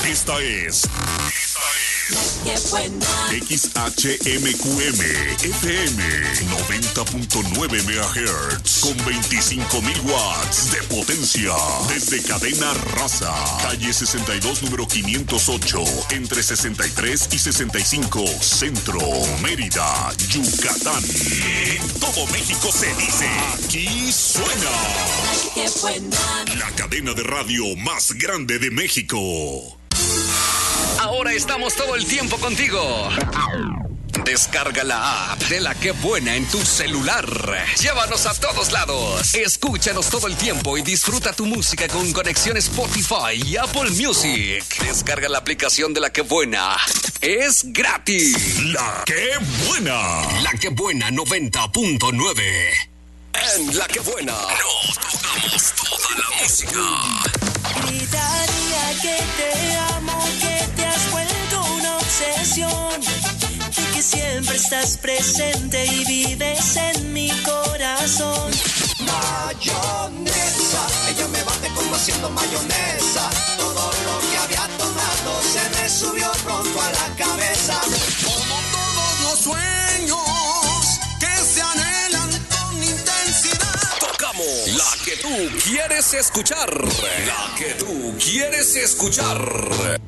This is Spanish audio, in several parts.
Esta es Qué buena. XHMQM FM 90.9 MHz con 25.000 watts de potencia desde Cadena Raza, calle 62, número 508, entre 63 y 65, Centro, Mérida, Yucatán. En todo México se dice, aquí suena. Qué buena. La cadena de radio más grande de México. Ahora estamos todo el tiempo contigo. Descarga la app de La Qué Buena en tu celular. Llévanos a todos lados. Escúchanos todo el tiempo y disfruta tu música con conexión Spotify y Apple Music. Descarga la aplicación de La Qué Buena. Es gratis. La Qué Buena. La Qué Buena 90.9. En La Qué Buena nos tocamos toda la música. Gritaría que te amo, que te has vuelto una obsesión y que siempre estás presente y vives en mi corazón. Mayonesa, ella me bate como haciendo mayonesa. Todo lo que había tomado se me subió pronto a la cabeza. Como todos los sueños que se anhelan con intensidad. Tocamos la que tú quieres escuchar. La que tú quieres escuchar.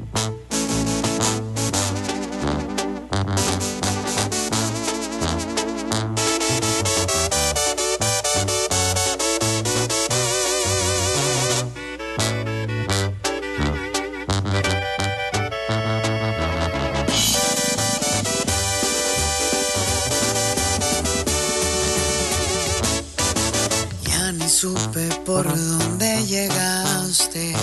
Supe por dónde llegaste.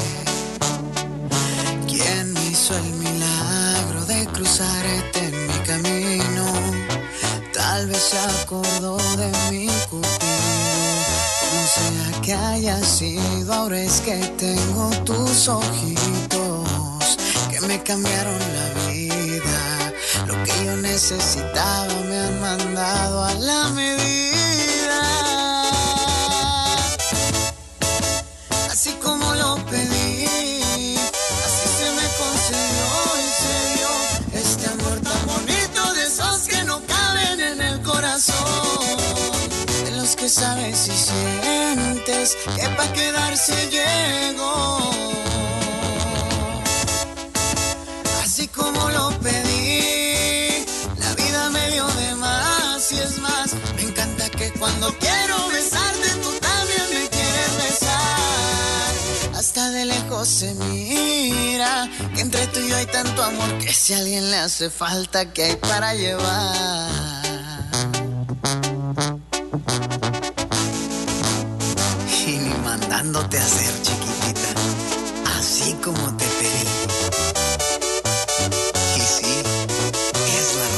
¿Quién hizo el milagro de cruzarte en mi camino? Tal vez se acordó de mi cupido. Como sea que haya sido, ahora es que tengo tus ojitos que me cambiaron la vida. Lo que yo necesitaba me han mandado a la medida. Así como lo pedí, así se me concedió y se dio este amor tan bonito, de esos que no caben en el corazón, de los que sabes y sientes que pa' quedarse llegó. Así como lo pedí, la vida me dio de más y es más, me encanta que cuando quiero besarte tú también me quieres besar. Hasta de lejos se mira que entre tú y yo hay tanto amor que si a alguien le hace falta, ¿qué hay para llevar? Y ni mandándote a hacer, chiquitita, así como te pedí. Y sí, es la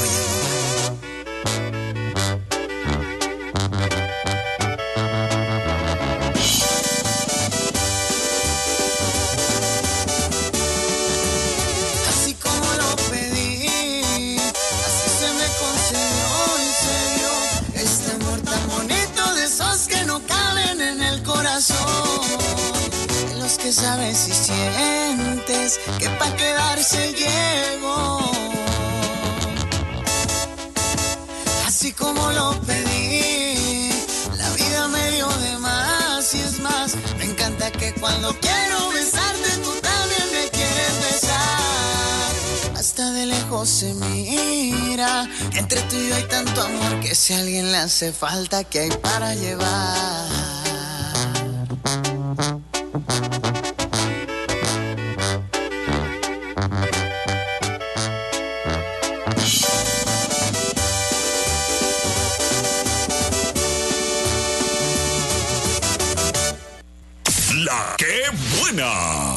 de los que sabes y sientes que pa' quedarse llegó. Así como lo pedí, la vida me dio de más y es más, me encanta que cuando quiero besarte tú también me quieres besar. Hasta de lejos se mira, entre tú y yo hay tanto amor que si a alguien le hace falta, ¿qué hay para llevar? La Qué Buena.